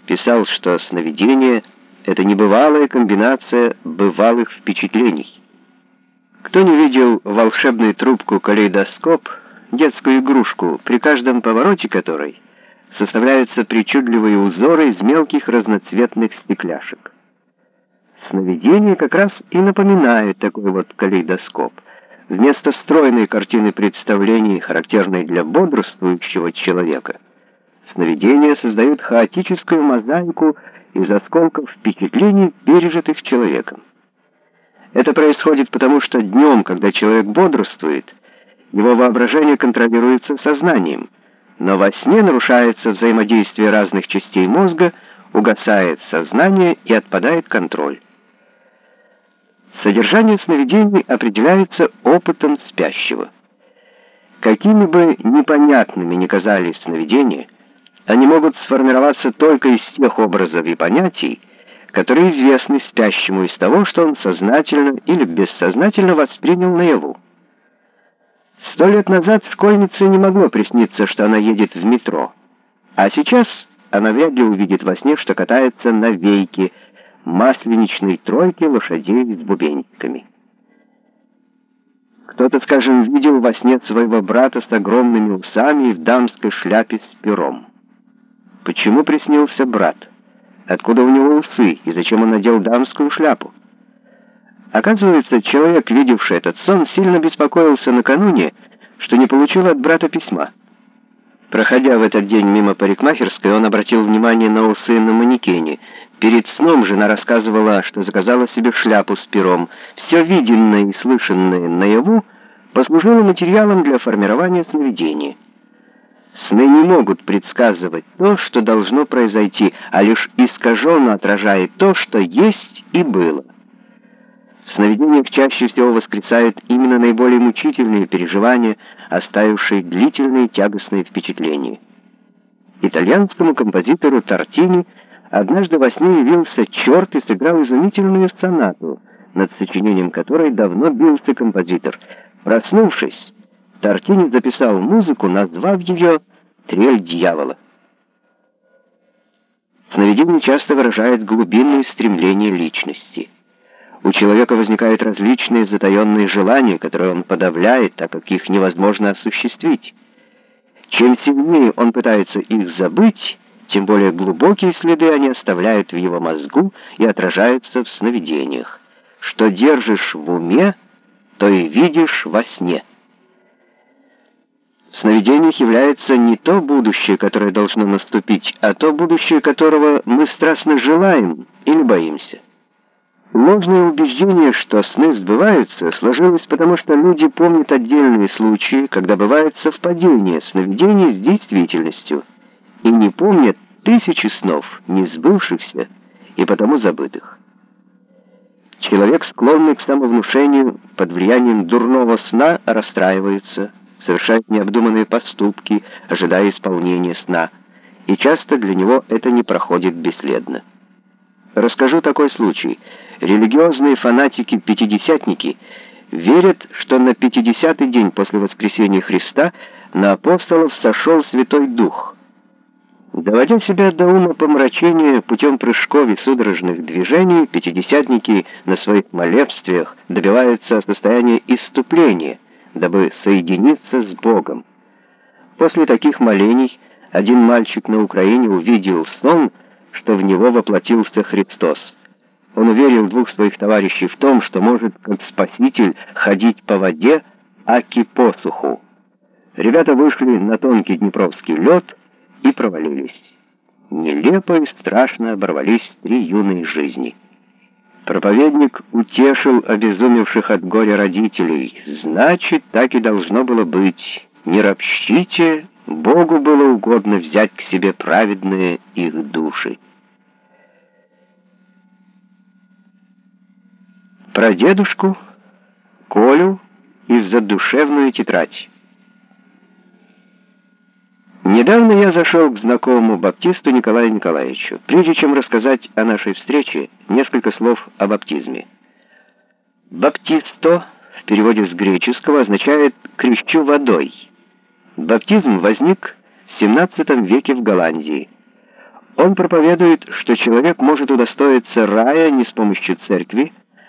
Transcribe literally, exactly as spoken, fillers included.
писал, что сновидение — это небывалая комбинация бывалых впечатлений. Кто не видел волшебную трубку-калейдоскоп, детскую игрушку, при каждом повороте которой составляются причудливые узоры из мелких разноцветных стекляшек? Сновидение как раз и напоминает такой вот калейдоскоп. Вместо стройной картины представлений, характерной для бодрствующего человека, сновидения создают хаотическую мозаику из осколков впечатлений, пережитых человеком. Это происходит потому, что днем, когда человек бодрствует, его воображение контролируется сознанием, но во сне нарушается взаимодействие разных частей мозга, угасает сознание и отпадает контроль. Содержание сновидений определяется опытом спящего. Какими бы непонятными ни казались сновидения, они могут сформироваться только из тех образов и понятий, которые известны спящему из того, что он сознательно или бессознательно воспринял наяву. Сто лет назад школьнице не могло присниться, что она едет в метро, а сейчас она вряд ли увидит во сне, что катается на вейке, масленичной тройке лошадей с бубенчиками. Кто-то, скажем, видел во сне своего брата с огромными усами и в дамской шляпе с пером. Почему приснился брат? Откуда у него усы и зачем он надел дамскую шляпу? Оказывается, человек, видевший этот сон, сильно беспокоился накануне, что не получил от брата письма. Проходя в этот день мимо парикмахерской, он обратил внимание на усы на манекене. Перед сном жена рассказывала, что заказала себе шляпу с пером. Все виденное и слышанное наяву послужило материалом для формирования сновидения. Сны не могут предсказывать то, что должно произойти, а лишь искаженно отражает то, что есть и было. В сновидениях чаще всего воскресают именно наиболее мучительные переживания, оставившие длительные тягостные впечатления. Итальянскому композитору Тортини однажды во сне явился черт и сыграл изумительную сонату, над сочинением которой давно бился композитор. Проснувшись, Тортини записал музыку, назвав ее «Трель дьявола». Сновидение часто выражает глубинные стремления личности. У человека возникают различные затаенные желания, которые он подавляет, так как их невозможно осуществить. Чем сильнее он пытается их забыть, тем более глубокие следы они оставляют в его мозгу и отражаются в сновидениях. Что держишь в уме, то и видишь во сне. В сновидениях является не то будущее, которое должно наступить, а то будущее, которого мы страстно желаем или боимся. Ложное убеждение, что сны сбываются, сложилось потому, что люди помнят отдельные случаи, когда бывает совпадение сновидений с действительностью, и не помнят тысячи снов, не сбывшихся и потому забытых. Человек, склонный к самовнушению, под влиянием дурного сна расстраивается, совершает необдуманные поступки, ожидая исполнения сна, и часто для него это не проходит бесследно. Расскажу такой случай. Религиозные фанатики-пятидесятники верят, что на пятидесятый день после воскресения Христа на апостолов сошел Святой Дух. Доводя себя до умопомрачения путем прыжков и судорожных движений, пятидесятники на своих молебствиях добиваются состояния исступления, дабы соединиться с Богом. После таких молений один мальчик на Украине увидел сон, что в него воплотился Христос. Он уверил двух своих товарищей в том, что может, как Спаситель, ходить по воде, аки по суху. Ребята вышли на тонкий днепровский лед и провалились. Нелепо и страшно оборвались три юные жизни. Проповедник утешил обезумевших от горя родителей. Значит, так и должно было быть. Не ропщите, Богу было угодно взять к себе праведные их души. Про дедушку Колю и задушевную тетрадь. Недавно я зашел к знакомому баптисту Николаю Николаевичу. Прежде чем рассказать о нашей встрече, несколько слов о баптизме. Баптисто в переводе с греческого означает «крещу водой». Баптизм возник в семнадцатом веке в Голландии. Он проповедует, что человек может удостоиться рая не с помощью церкви,